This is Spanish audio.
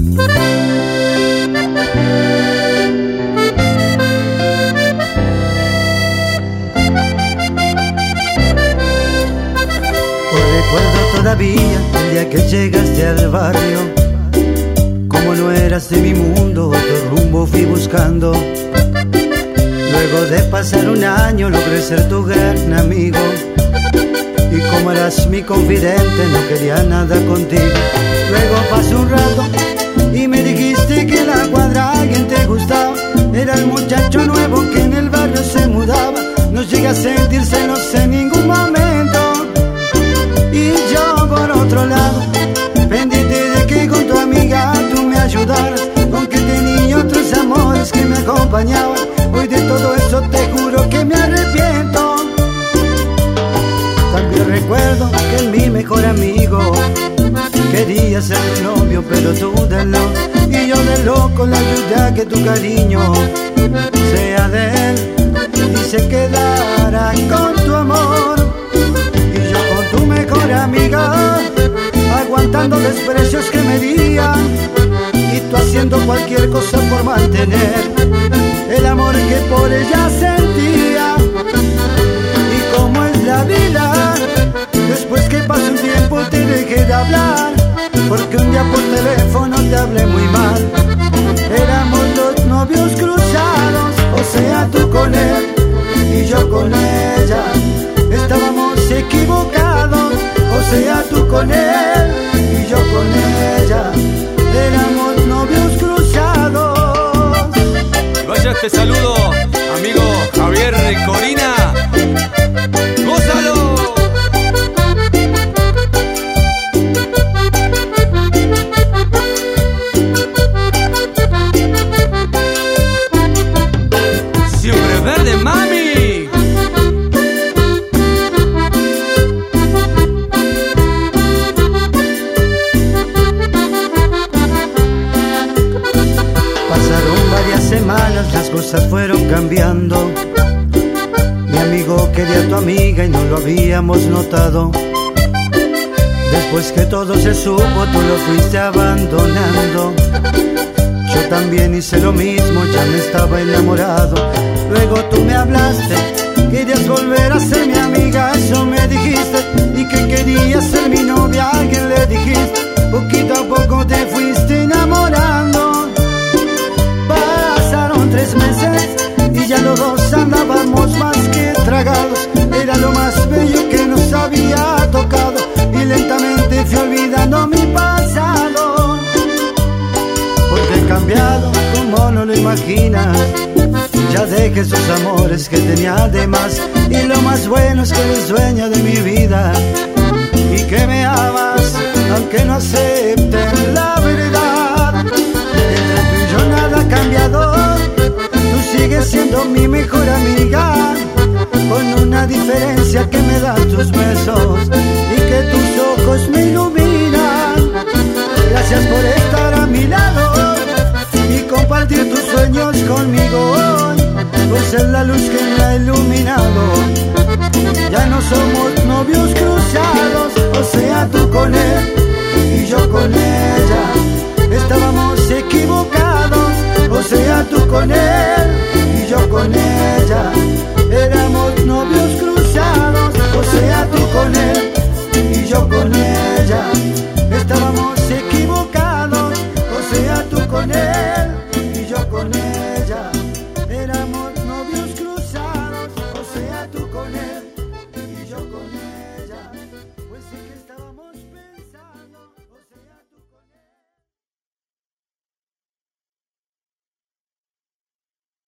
Recuerdo todavía el día que llegaste al barrio. Como no eras de mi mundo, otro rumbo fui buscando. Luego de pasar un año logré ser tu gran amigo. Y como eras mi confidente no quería nada contigo. Luego pasó un rato y me dijiste que en la cuadra alguien te gustaba. Era el muchacho nuevo que en el barrio se mudaba. No llegué a sentir celos en ningún momento. Y yo por otro lado, pendiente de que con tu amiga tú me ayudaras, aunque tenía otros amores que me acompañaban. Hoy de todo eso te juro que me arrepiento. También recuerdo que mi mejor amigo quería ser tu novio, pero tú de no. Y yo de loco le ayudé a que tu cariño sea de él y se quedara con tu amor. Mejor amiga, aguantando desprecios que me dían, y tú haciendo cualquier cosa por mantener el amor que por ella sentía. Y como es la vida, después que pasó un tiempo te dejé de hablar, porque un día por teléfono te hablé muy mal. Éramos dos novios cruzados, o sea tú con él y yo con ella. Estábamos equivocados, o sea tú con él y yo con ella. Éramos novios cruzados. Vaya este saludo, amigo Javier Corina. ¡Gózalo! Siempre verde, mami. Las cosas fueron cambiando. Mi amigo quería a tu amiga y no lo habíamos notado. Después que todo se supo, tú lo fuiste abandonando. Yo también hice lo mismo, ya me estaba enamorado. Luego tú me hablaste, querías volver a ser mi amiga, eso me dijiste. Y que querías ser mi novia, a alguien le dijiste. Poquito a poco te fuiste enamorando. 3 meses y ya los dos andábamos más que tragados. Era lo más bello que nos había tocado, y lentamente fui olvidando mi pasado. Porque he cambiado como no lo imaginas. Ya dejé esos amores que tenía de más, y lo más bueno es que eres dueña de mi vida y que me amas aunque no acepten la verdad. Entre tú y yo nada ha cambiado. Sigues siendo mi mejor amiga, con una diferencia que me dan tus besos y que tus ojos me iluminan. Gracias por estar a mi lado y compartir tus sueños conmigo hoy, por ser la luz que me ha iluminado. Ya no somos novios cruzados, o sea tú con él y yo con ella.